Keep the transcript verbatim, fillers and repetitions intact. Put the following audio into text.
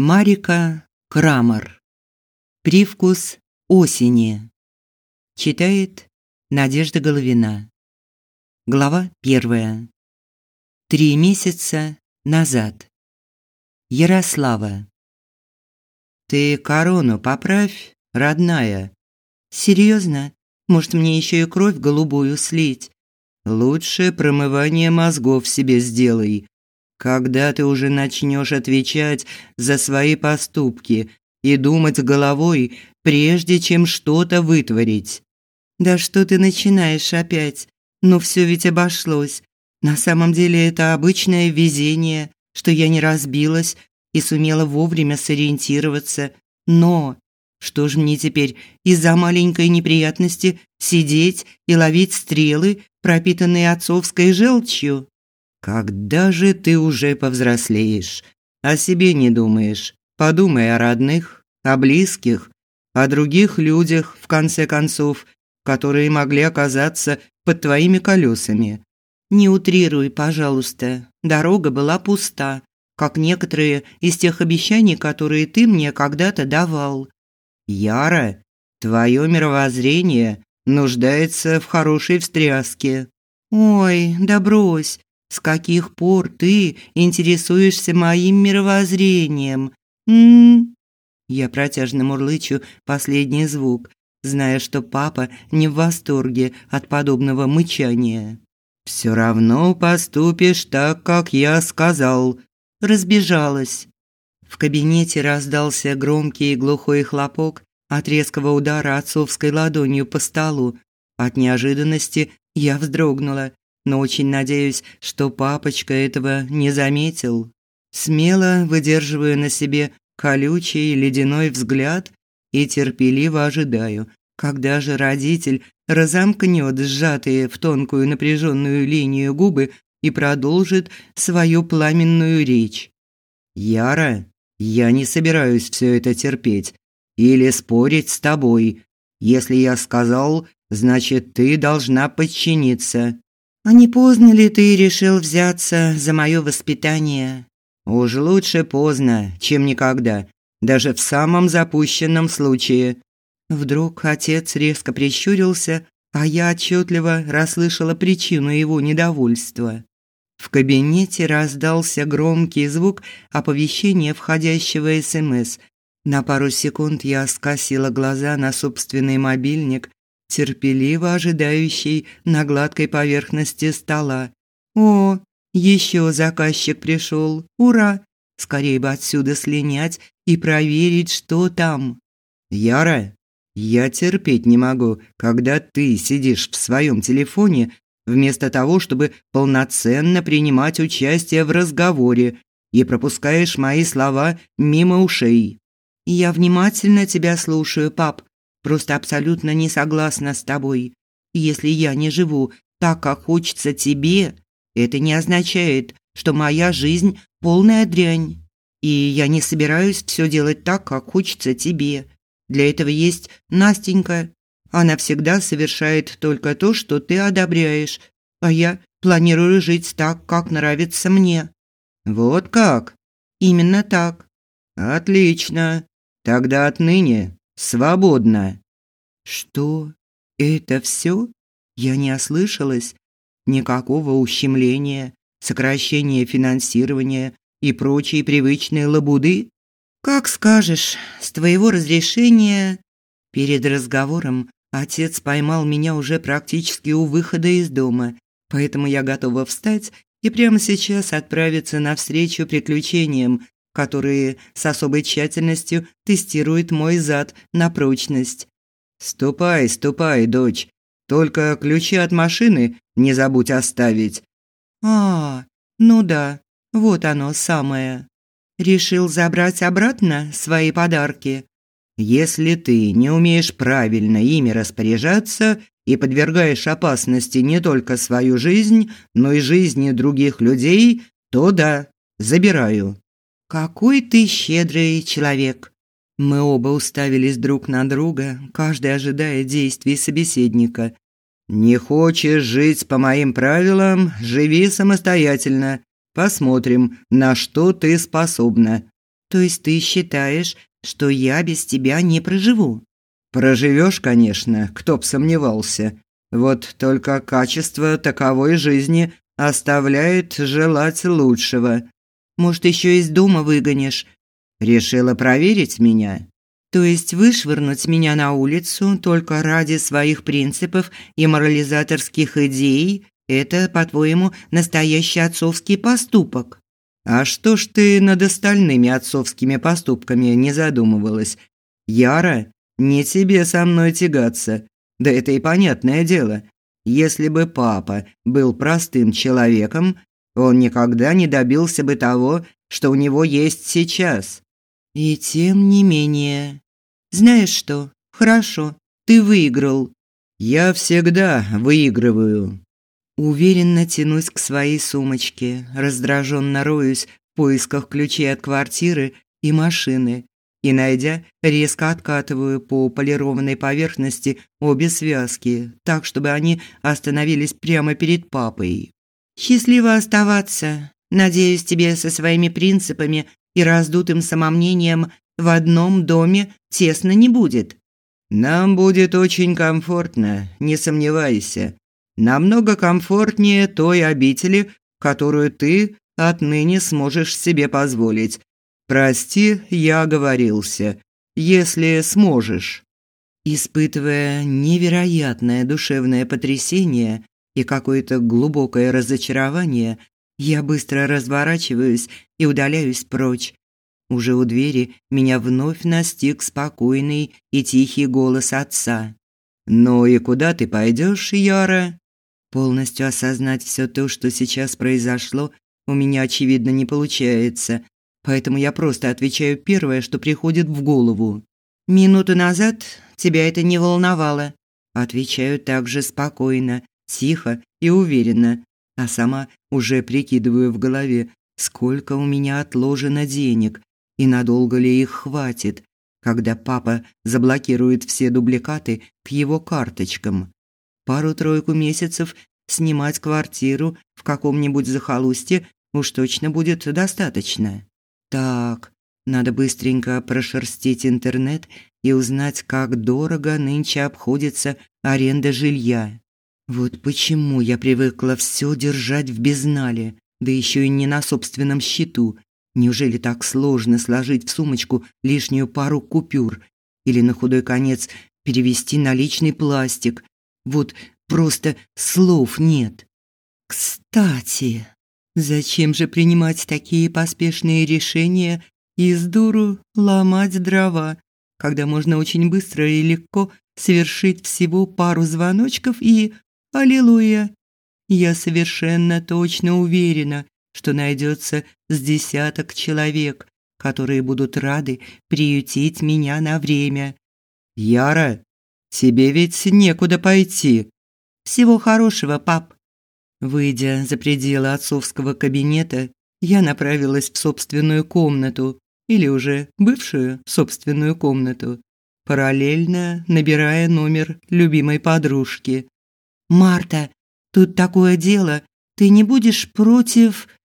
Марика Крамер. Привкус осени. Читает Надежда Головина. Глава первая. Три месяца назад. Ярослава. Ты корону поправь, родная. Серьезно? Может, мне еще и кровь голубую слить? Лучше промывание мозгов себе сделай. Когда ты уже начнешь отвечать за свои поступки и думать головой, прежде чем что-то вытворить. Да что ты начинаешь опять? Ну все ведь обошлось. На самом деле это обычное везение, что я не разбилась и сумела вовремя сориентироваться. Но что ж мне теперь из-за маленькой неприятности сидеть и ловить стрелы, пропитанные отцовской желчью? Когда же ты уже повзрослеешь? О себе не думаешь. Подумай о родных, о близких, о других людях, в конце концов, которые могли оказаться под твоими колесами. Не утрируй, пожалуйста. Дорога была пуста, как некоторые из тех обещаний, которые ты мне когда-то давал. Яра, твое мировоззрение нуждается в хорошей встряске. Ой, да брось. С каких пор ты интересуешься моим мировоззрением? М? Я протяжно мурлычу последний звук, зная, что папа не в восторге от подобного мычания. Все равно поступишь так, как я сказал. Разбежалась. В кабинете раздался громкий и глухой хлопок от резкого удара отцовской ладонью по столу. От неожиданности я вздрогнула, но очень надеюсь, что папочка этого не заметил. Смело выдерживаю на себе колючий ледяной взгляд и терпеливо ожидаю, когда же родитель разомкнет сжатые в тонкую напряженную линию губы и продолжит свою пламенную речь. «Яра, я не собираюсь все это терпеть или спорить с тобой. Если я сказал, значит, ты должна подчиниться». «А не поздно ли ты решил взяться за мое воспитание?» «Уж лучше поздно, чем никогда, даже в самом запущенном случае». Вдруг отец резко прищурился, а я отчетливо расслышала причину его недовольства. В кабинете раздался громкий звук оповещения входящего СМС. На пару секунд я скосила глаза на собственный мобильник, терпеливо ожидающий на гладкой поверхности стола. О, еще заказчик пришел. Ура! Скорее бы отсюда слинять и проверить, что там. Яра, я терпеть не могу, когда ты сидишь в своем телефоне вместо того, чтобы полноценно принимать участие в разговоре и пропускаешь мои слова мимо ушей. Я внимательно тебя слушаю, пап. Просто абсолютно не согласна с тобой. Если я не живу так, как хочется тебе, это не означает, что моя жизнь полная дрянь. И я не собираюсь все делать так, как хочется тебе. Для этого есть Настенька. Она всегда совершает только то, что ты одобряешь, а я планирую жить так, как нравится мне. Вот как? Именно так. Отлично. Тогда отныне свободно. Что? Это все? Я не ослышалась. Никакого ущемления, сокращения финансирования и прочей привычной лабуды? Как скажешь, с твоего разрешения. Перед разговором отец поймал меня уже практически у выхода из дома, поэтому я готова встать и прямо сейчас отправиться навстречу приключениям, которые с особой тщательностью тестируют мой зад на прочность. «Ступай, ступай, дочь. Только ключи от машины не забудь оставить». «А, ну да, вот оно самое. Решил забрать обратно свои подарки?» «Если ты не умеешь правильно ими распоряжаться и подвергаешь опасности не только свою жизнь, но и жизни других людей, то да, забираю». «Какой ты щедрый человек!» Мы оба уставились друг на друга, каждый ожидая действий собеседника. «Не хочешь жить по моим правилам? Живи самостоятельно. Посмотрим, на что ты способна». То есть ты считаешь, что я без тебя не проживу? Проживешь, конечно, кто б сомневался. Вот только качество таковой жизни оставляет желать лучшего. Может, еще из дома выгонишь? Решила проверить меня? То есть вышвырнуть меня на улицу только ради своих принципов и морализаторских идей – это, по-твоему, настоящий отцовский поступок? А что ж ты над остальными отцовскими поступками не задумывалась? Яра, не тебе со мной тягаться. Да это и понятное дело. Если бы папа был простым человеком, он никогда не добился бы того, что у него есть сейчас. И тем не менее. Знаешь что? Хорошо, ты выиграл. Я всегда выигрываю. Уверенно тянусь к своей сумочке, раздраженно роюсь в поисках ключей от квартиры и машины. И, найдя, резко откатываю по полированной поверхности обе связки, так, чтобы они остановились прямо перед папой. «Счастливо оставаться. Надеюсь, тебе со своими принципами и раздутым самомнением в одном доме тесно не будет». «Нам будет очень комфортно, не сомневайся. Намного комфортнее той обители, которую ты отныне сможешь себе позволить. Прости, я оговорился. Если сможешь». Испытывая невероятное душевное потрясение и какое-то глубокое разочарование, я быстро разворачиваюсь и удаляюсь прочь. Уже у двери меня вновь настиг спокойный и тихий голос отца. «Ну и куда ты пойдешь, Яра?» Полностью осознать все то, что сейчас произошло, у меня, очевидно, не получается, поэтому я просто отвечаю первое, что приходит в голову. «Минуту назад тебя это не волновало». Отвечаю также спокойно, тихо и уверенно, а сама уже прикидываю в голове, сколько у меня отложено денег и надолго ли их хватит, когда папа заблокирует все дубликаты к его карточкам. Пару-тройку месяцев снимать квартиру в каком-нибудь захолустье уж точно будет достаточно. Так, надо быстренько прошерстить интернет и узнать, как дорого нынче обходится аренда жилья. Вот почему я привыкла все держать в безнале, да еще и не на собственном счету. Неужели так сложно сложить в сумочку лишнюю пару купюр или на худой конец перевести наличный пластик? Вот просто слов нет. Кстати, зачем же принимать такие поспешные решения и с дуру ломать дрова, когда можно очень быстро и легко совершить всего пару звоночков и аллилуйя. Я совершенно точно уверена, что найдется с десяток человек, которые будут рады приютить меня на время. Яра, тебе ведь некуда пойти. Всего хорошего, пап. Выйдя за пределы отцовского кабинета, я направилась в собственную комнату, или уже бывшую собственную комнату, параллельно набирая номер любимой подружки. «Марта, тут такое дело, ты не будешь против...»